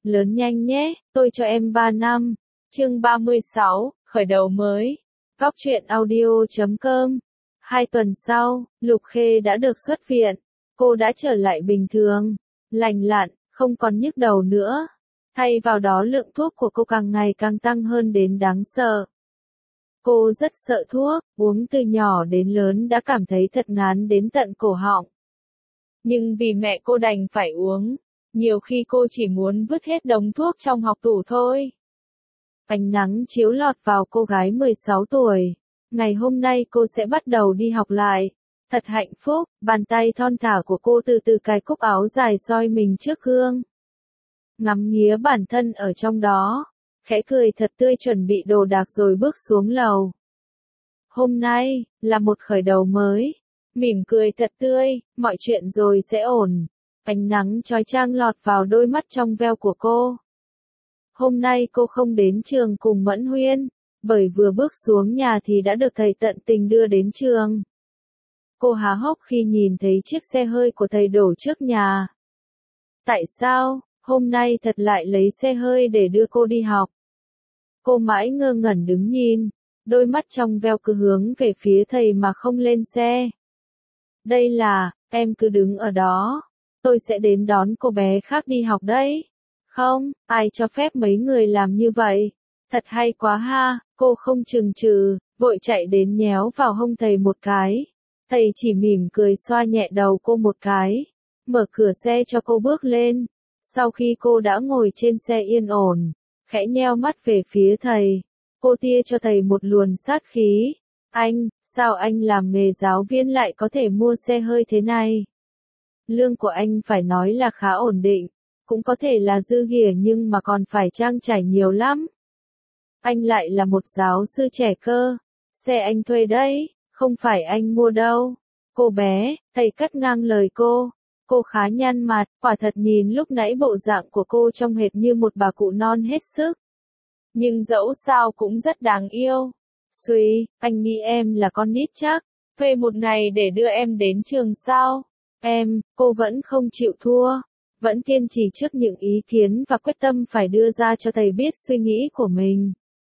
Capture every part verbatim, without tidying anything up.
lớn nhanh nhé, tôi cho em ba năm. Chương ba mươi sáu, khởi đầu mới. Góc truyện audio chấm com. Hai tuần sau, Lục Khê đã được xuất viện. Cô đã trở lại bình thường, lành lặn, không còn nhức đầu nữa. Thay vào đó lượng thuốc của cô càng ngày càng tăng hơn đến đáng sợ. Cô rất sợ thuốc, uống từ nhỏ đến lớn đã cảm thấy thật ngán đến tận cổ họng. Nhưng vì mẹ cô đành phải uống, nhiều khi cô chỉ muốn vứt hết đống thuốc trong hộc tủ thôi. Ánh nắng chiếu lọt vào cô gái mười sáu tuổi. Ngày hôm nay cô sẽ bắt đầu đi học lại. Thật hạnh phúc, bàn tay thon thả của cô từ từ cài cúc áo dài soi mình trước gương. Ngắm nghía bản thân ở trong đó, khẽ cười thật tươi chuẩn bị đồ đạc rồi bước xuống lầu. Hôm nay, là một khởi đầu mới. Mỉm cười thật tươi, mọi chuyện rồi sẽ ổn. Ánh nắng chói chang lọt vào đôi mắt trong veo của cô. Hôm nay cô không đến trường cùng Mẫn Huyên, bởi vừa bước xuống nhà thì đã được thầy tận tình đưa đến trường. Cô há hốc khi nhìn thấy chiếc xe hơi của thầy đổ trước nhà. Tại sao, hôm nay thật lại lấy xe hơi để đưa cô đi học? Cô mãi ngơ ngẩn đứng nhìn, đôi mắt trong veo cứ hướng về phía thầy mà không lên xe. Đây là, em cứ đứng ở đó, tôi sẽ đến đón cô bé khác đi học đấy. Không, ai cho phép mấy người làm như vậy? Thật hay quá ha, cô không chừng chừ, vội chạy đến nhéo vào hông thầy một cái. Thầy chỉ mỉm cười xoa nhẹ đầu cô một cái, mở cửa xe cho cô bước lên. Sau khi cô đã ngồi trên xe yên ổn, khẽ nheo mắt về phía thầy, cô tia cho thầy một luồn sát khí. Anh, sao anh làm nghề giáo viên lại có thể mua xe hơi thế này? Lương của anh phải nói là khá ổn định, cũng có thể là dư ghịa nhưng mà còn phải trang trải nhiều lắm. Anh lại là một giáo sư trẻ cơ, xe anh thuê đấy, không phải anh mua đâu. Cô bé, thầy cắt ngang lời cô. Cô khá nhăn mặt, quả thật nhìn lúc nãy bộ dạng của cô trông hệt như một bà cụ non hết sức. Nhưng dẫu sao cũng rất đáng yêu. Suy, anh nghĩ em là con nít chắc, thuê một ngày để đưa em đến trường sao? Em, cô vẫn không chịu thua, vẫn kiên trì trước những ý kiến và quyết tâm phải đưa ra cho thầy biết suy nghĩ của mình.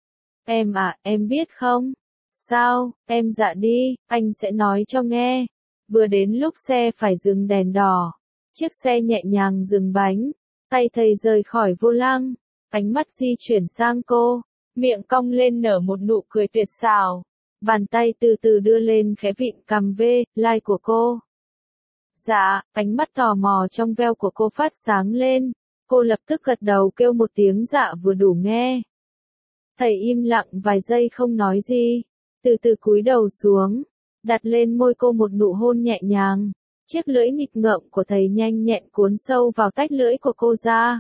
Em à, em biết không? Sao, em dạ đi, anh sẽ nói cho nghe. Vừa đến lúc xe phải dừng đèn đỏ, chiếc xe nhẹ nhàng dừng bánh, tay thầy rời khỏi vô lăng, ánh mắt di chuyển sang cô, miệng cong lên nở một nụ cười tuyệt xảo, bàn tay từ từ đưa lên khẽ vịn cằm vê, lai của cô. Dạ, ánh mắt tò mò trong veo của cô phát sáng lên, cô lập tức gật đầu kêu một tiếng dạ vừa đủ nghe. Thầy im lặng vài giây không nói gì, từ từ cúi đầu xuống, đặt lên môi cô một nụ hôn nhẹ nhàng. Chiếc lưỡi nghịch ngợm của thầy nhanh nhẹn cuốn sâu vào tách lưỡi của cô ra.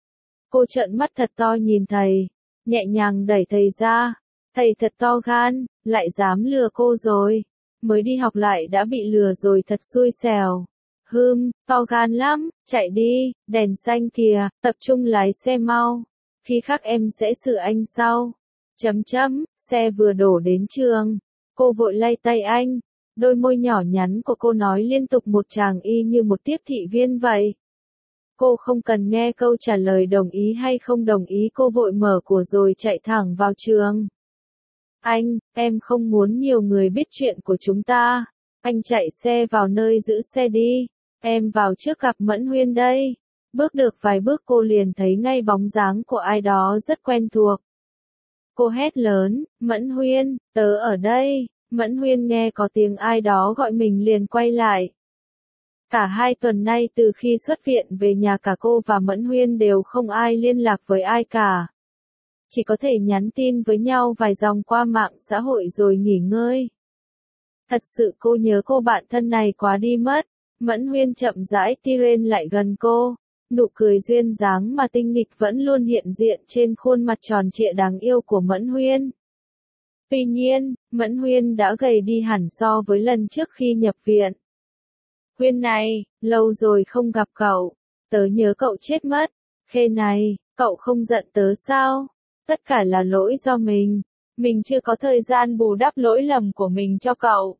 Cô trợn mắt thật to nhìn thầy, nhẹ nhàng đẩy thầy ra. Thầy thật to gan, lại dám lừa cô rồi. Mới đi học lại đã bị lừa rồi, thật xui xẻo. Hừm, to gan lắm, chạy đi, đèn xanh kìa, tập trung lái xe mau. Khi khác em sẽ xử anh sau. Chấm chấm, xe vừa đổ đến trường. Cô vội lay tay anh. Đôi môi nhỏ nhắn của cô nói liên tục một tràng y như một tiếp thị viên vậy. Cô không cần nghe câu trả lời đồng ý hay không đồng ý, cô vội mở của rồi chạy thẳng vào trường. Anh, em không muốn nhiều người biết chuyện của chúng ta. Anh chạy xe vào nơi giữ xe đi. Em vào trước gặp Mẫn Huyên đây. Bước được vài bước cô liền thấy ngay bóng dáng của ai đó rất quen thuộc. Cô hét lớn, Mẫn Huyên, tớ ở đây. Mẫn Huyên nghe có tiếng ai đó gọi mình liền quay lại. Cả hai tuần nay từ khi xuất viện về nhà cả cô và Mẫn Huyên đều không ai liên lạc với ai cả. Chỉ có thể nhắn tin với nhau vài dòng qua mạng xã hội rồi nghỉ ngơi. Thật sự cô nhớ cô bạn thân này quá đi mất. Mẫn Huyên chậm rãi tiren lại gần cô. Nụ cười duyên dáng mà tinh nghịch vẫn luôn hiện diện trên khuôn mặt tròn trịa đáng yêu của Mẫn Huyên. Tuy nhiên, Mẫn Huyên đã gầy đi hẳn so với lần trước khi nhập viện. Huyên này, lâu rồi không gặp cậu. Tớ nhớ cậu chết mất. Khê này, cậu không giận tớ sao? Tất cả là lỗi do mình. Mình chưa có thời gian bù đắp lỗi lầm của mình cho cậu.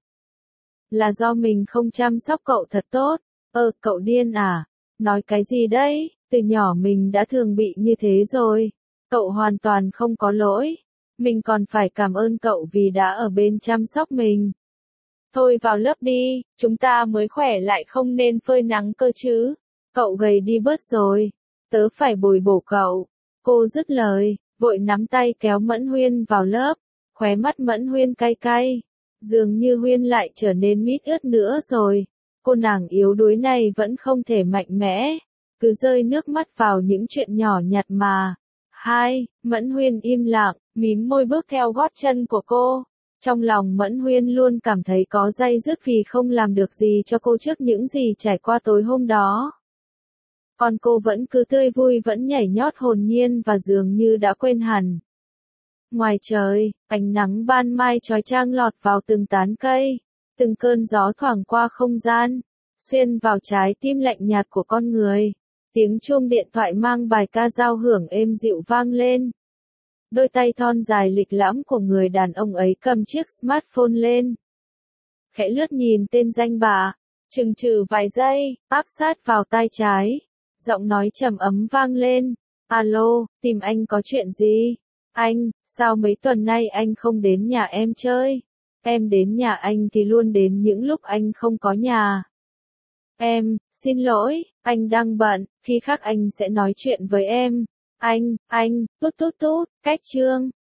Là do mình không chăm sóc cậu thật tốt. Ơ, cậu điên à? Nói cái gì đấy? Từ nhỏ mình đã thường bị như thế rồi. Cậu hoàn toàn không có lỗi. Mình còn phải cảm ơn cậu vì đã ở bên chăm sóc mình. Thôi vào lớp đi, chúng ta mới khỏe lại không nên phơi nắng cơ chứ. Cậu gầy đi bớt rồi. Tớ phải bồi bổ cậu. Cô dứt lời, vội nắm tay kéo Mẫn Huyên vào lớp. Khóe mắt Mẫn Huyên cay cay. Dường như Huyên lại trở nên mít ướt nữa rồi. Cô nàng yếu đuối này vẫn không thể mạnh mẽ. Cứ rơi nước mắt vào những chuyện nhỏ nhặt mà. Hai, Mẫn Huyên im lặng, mím môi bước theo gót chân của cô. Trong lòng Mẫn Huyên luôn cảm thấy có day dứt vì không làm được gì cho cô trước những gì trải qua tối hôm đó. Còn cô vẫn cứ tươi vui vẫn nhảy nhót hồn nhiên và dường như đã quên hẳn. Ngoài trời, ánh nắng ban mai chói chang lọt vào từng tán cây, từng cơn gió thoảng qua không gian, xuyên vào trái tim lạnh nhạt của con người. Tiếng chuông điện thoại mang bài ca giao hưởng êm dịu vang lên. Đôi tay thon dài lịch lãm của người đàn ông ấy cầm chiếc smartphone lên. Khẽ lướt nhìn tên danh bạ, chừng chừ vài giây, áp sát vào tai trái. Giọng nói trầm ấm vang lên. Alo, tìm anh có chuyện gì? Anh, sao mấy tuần nay anh không đến nhà em chơi? Em đến nhà anh thì luôn đến những lúc anh không có nhà. Em, xin lỗi, anh đang bận, khi khác anh sẽ nói chuyện với em. Anh, anh, tút tút tút, cách chương.